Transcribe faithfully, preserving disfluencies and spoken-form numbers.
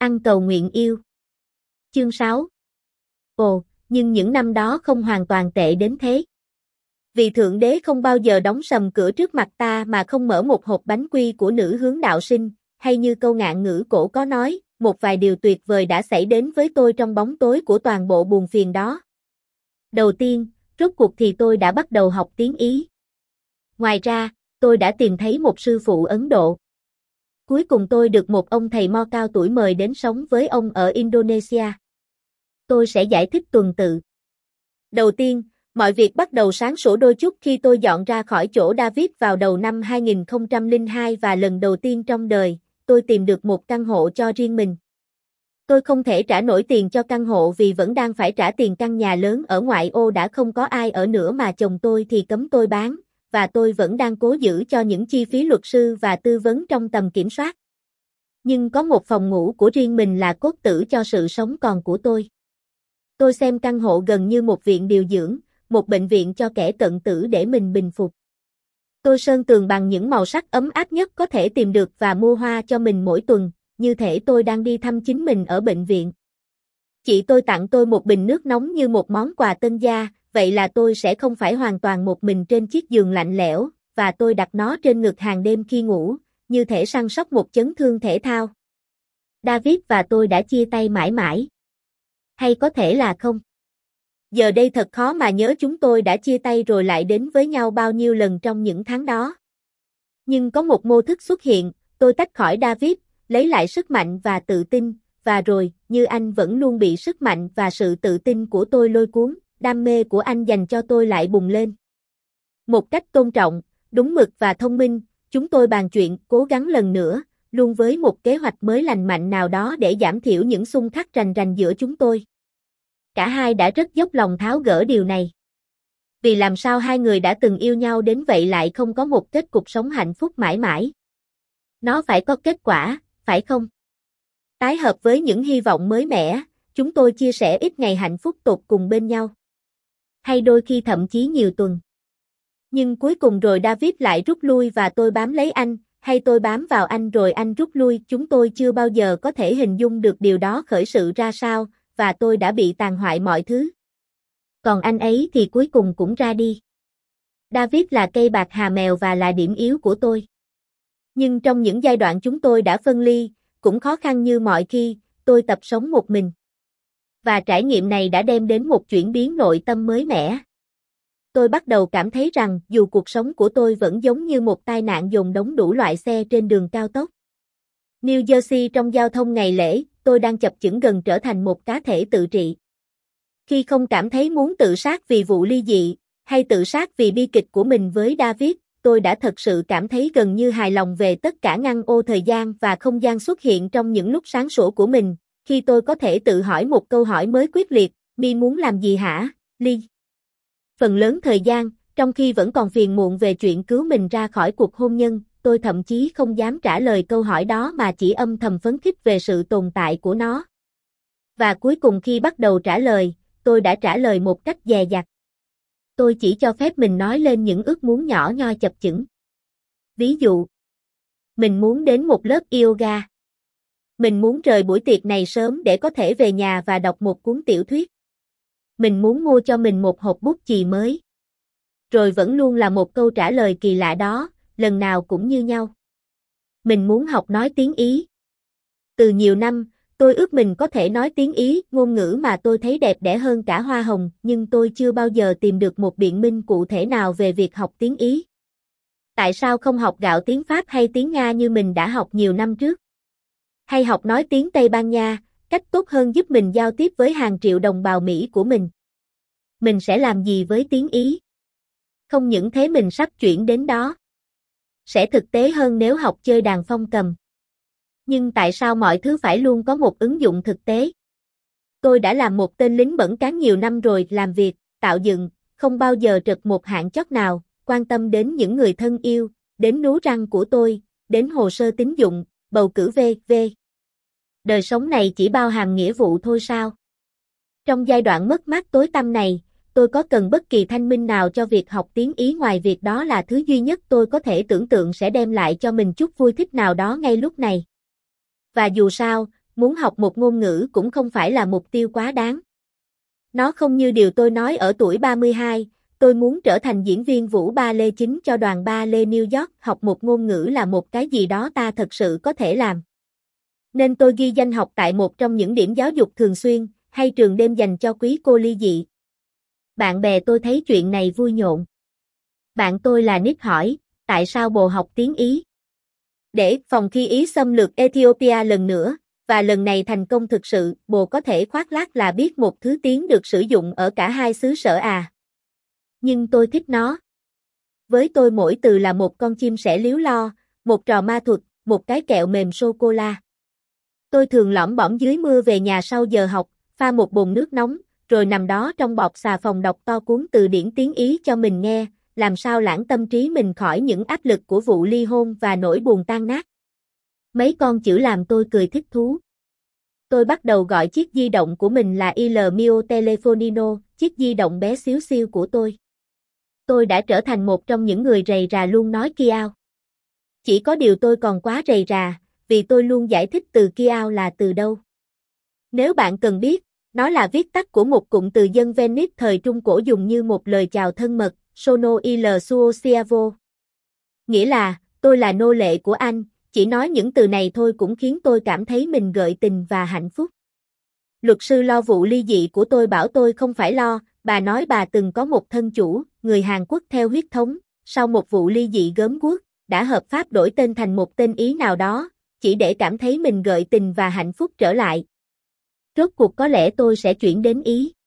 Ăn cầu nguyện yêu. Chương sáu. Ồ, nhưng những năm đó không hoàn toàn tệ đến thế. Vì Thượng Đế không bao giờ đóng sầm cửa trước mặt ta mà không mở một hộp bánh quy của nữ hướng đạo sinh, hay như câu ngạn ngữ cổ có nói, một vài điều tuyệt vời đã xảy đến với tôi trong bóng tối của toàn bộ buồn phiền đó. Đầu tiên, rốt cuộc thì tôi đã bắt đầu học tiếng Ý. Ngoài ra, tôi đã tìm thấy một sư phụ Ấn Độ. Cuối cùng tôi được một ông thầy mo cao tuổi mời đến sống với ông ở Indonesia. Tôi sẽ giải thích tuần tự. Đầu tiên, mọi việc bắt đầu sáng sủa đôi chút khi tôi dọn ra khỏi chỗ David vào đầu năm hai nghìn không trăm lẻ hai và lần đầu tiên trong đời, tôi tìm được một căn hộ cho riêng mình. Tôi không thể trả nổi tiền cho căn hộ vì vẫn đang phải trả tiền căn nhà lớn ở ngoại ô đã không có ai ở nữa mà chồng tôi thì cấm tôi bán, và tôi vẫn đang cố giữ cho những chi phí luật sư và tư vấn trong tầm kiểm soát. Nhưng có một phòng ngủ của riêng mình là cốt tử cho sự sống còn của tôi. Tôi xem căn hộ gần như một viện điều dưỡng, một bệnh viện cho kẻ cận tử để mình bình phục. Tôi sơn tường bằng những màu sắc ấm áp nhất có thể tìm được và mua hoa cho mình mỗi tuần, như thể tôi đang đi thăm chính mình ở bệnh viện. Chị tôi tặng tôi một bình nước nóng như một món quà tân gia, vậy là tôi sẽ không phải hoàn toàn một mình trên chiếc giường lạnh lẽo, và tôi đặt nó trên ngực hàng đêm khi ngủ, như thể săn sóc một chấn thương thể thao. David và tôi đã chia tay mãi mãi. Hay có thể là không. Giờ đây thật khó mà nhớ chúng tôi đã chia tay rồi lại đến với nhau bao nhiêu lần trong những tháng đó. Nhưng có một mô thức xuất hiện, tôi tách khỏi David, lấy lại sức mạnh và tự tin, và rồi, như anh vẫn luôn bị sức mạnh và sự tự tin của tôi lôi cuốn, đam mê của anh dành cho tôi lại bùng lên. Một cách tôn trọng, đúng mực và thông minh, chúng tôi bàn chuyện, cố gắng lần nữa, luôn với một kế hoạch mới lành mạnh nào đó để giảm thiểu những xung khắc rành rành giữa chúng tôi. Cả hai đã rất dốc lòng tháo gỡ điều này. Vì làm sao hai người đã từng yêu nhau đến vậy lại không có một kết cục sống hạnh phúc mãi mãi? Nó phải có kết quả, phải không? Tái hợp với những hy vọng mới mẻ, chúng tôi chia sẻ ít ngày hạnh phúc tột cùng bên nhau. Hay đôi khi thậm chí nhiều tuần. Nhưng cuối cùng rồi David lại rút lui và tôi bám lấy anh, hay tôi bám vào anh rồi anh rút lui. Chúng tôi chưa bao giờ có thể hình dung được điều đó khởi sự ra sao, và tôi đã bị tàn hoại mọi thứ. Còn anh ấy thì cuối cùng cũng ra đi. David là cây bạc hà mèo và là điểm yếu của tôi. Nhưng trong những giai đoạn chúng tôi đã phân ly, cũng khó khăn như mọi khi, tôi tập sống một mình. Và trải nghiệm này đã đem đến một chuyển biến nội tâm mới mẻ. Tôi bắt đầu cảm thấy rằng dù cuộc sống của tôi vẫn giống như một tai nạn dồn đống đủ loại xe trên đường cao tốc. New Jersey trong giao thông ngày lễ, tôi đang chập chững gần trở thành một cá thể tự trị. Khi không cảm thấy muốn tự sát vì vụ ly dị, hay tự sát vì bi kịch của mình với David, tôi đã thật sự cảm thấy gần như hài lòng về tất cả ngăn ô thời gian và không gian xuất hiện trong những lúc sáng sủa của mình, khi tôi có thể tự hỏi một câu hỏi mới quyết liệt, Mi muốn làm gì hả, Ly? Phần lớn thời gian, trong khi vẫn còn phiền muộn về chuyện cứu mình ra khỏi cuộc hôn nhân, tôi thậm chí không dám trả lời câu hỏi đó mà chỉ âm thầm phấn khích về sự tồn tại của nó. Và cuối cùng khi bắt đầu trả lời, tôi đã trả lời một cách dè dặt. Tôi chỉ cho phép mình nói lên những ước muốn nhỏ nhoi chập chững. Ví dụ, mình muốn đến một lớp yoga. Mình muốn rời buổi tiệc này sớm để có thể về nhà và đọc một cuốn tiểu thuyết. Mình muốn mua cho mình một hộp bút chì mới. Rồi vẫn luôn là một câu trả lời kỳ lạ đó, lần nào cũng như nhau. Mình muốn học nói tiếng Ý. Từ nhiều năm, tôi ước mình có thể nói tiếng Ý, ngôn ngữ mà tôi thấy đẹp đẽ hơn cả hoa hồng, nhưng tôi chưa bao giờ tìm được một biện minh cụ thể nào về việc học tiếng Ý. Tại sao không học gạo tiếng Pháp hay tiếng Nga như mình đã học nhiều năm trước? Hay học nói tiếng Tây Ban Nha, cách tốt hơn giúp mình giao tiếp với hàng triệu đồng bào Mỹ của mình? Mình sẽ làm gì với tiếng Ý? Không những thế mình sắp chuyển đến đó. Sẽ thực tế hơn nếu học chơi đàn phong cầm. Nhưng tại sao mọi thứ phải luôn có một ứng dụng thực tế? Tôi đã làm một tên lính bẩn cán nhiều năm rồi, làm việc, tạo dựng, không bao giờ trật một hạn chót nào, quan tâm đến những người thân yêu, đến nú răng của tôi, đến hồ sơ tín dụng, bầu cử vân vân. Đời sống này chỉ bao hàm nghĩa vụ thôi sao? Trong giai đoạn mất mát tối tăm này, tôi có cần bất kỳ thanh minh nào cho việc học tiếng Ý ngoài việc đó là thứ duy nhất tôi có thể tưởng tượng sẽ đem lại cho mình chút vui thích nào đó ngay lúc này. Và dù sao, muốn học một ngôn ngữ cũng không phải là mục tiêu quá đáng. Nó không như điều tôi nói ở tuổi ba mươi hai, tôi muốn trở thành diễn viên vũ ba lê chính cho đoàn ba lê New York, học một ngôn ngữ là một cái gì đó ta thật sự có thể làm. Nên tôi ghi danh học tại một trong những điểm giáo dục thường xuyên, hay trường đêm dành cho quý cô ly dị. Bạn bè tôi thấy chuyện này vui nhộn. Bạn tôi là Nick hỏi, tại sao bồ học tiếng Ý? Để phòng khi Ý xâm lược Ethiopia lần nữa, và lần này thành công thực sự, bồ có thể khoác lác là biết một thứ tiếng được sử dụng ở cả hai xứ sở à. Nhưng tôi thích nó. Với tôi mỗi từ là một con chim sẻ líu lo, một trò ma thuật, một cái kẹo mềm sô-cô-la. Tôi thường lõm bõm dưới mưa về nhà sau giờ học, pha một bồn nước nóng, rồi nằm đó trong bọt xà phòng đọc to cuốn từ điển tiếng Ý cho mình nghe, làm sao lãng tâm trí mình khỏi những áp lực của vụ ly hôn và nỗi buồn tan nát. Mấy con chữ làm tôi cười thích thú. Tôi bắt đầu gọi chiếc di động của mình là Il mio telefonino, chiếc di động bé xíu xiu của tôi. Tôi đã trở thành một trong những người rầy rà luôn nói kiao. Chỉ có điều tôi còn quá rầy rà, vì tôi luôn giải thích từ kiao là từ đâu. Nếu bạn cần biết, nó là viết tắt của một cụm từ dân Venice thời Trung Cổ dùng như một lời chào thân mật, sono il suo schiavo. Nghĩa là, tôi là nô lệ của anh, chỉ nói những từ này thôi cũng khiến tôi cảm thấy mình gợi tình và hạnh phúc. Luật sư lo vụ ly dị của tôi bảo tôi không phải lo, bà nói bà từng có một thân chủ, người Hàn Quốc theo huyết thống, sau một vụ ly dị gớm ghuốc, đã hợp pháp đổi tên thành một tên Ý nào đó, chỉ để cảm thấy mình gợi tình và hạnh phúc trở lại. Rốt cuộc có lẽ tôi sẽ chuyển đến Ý.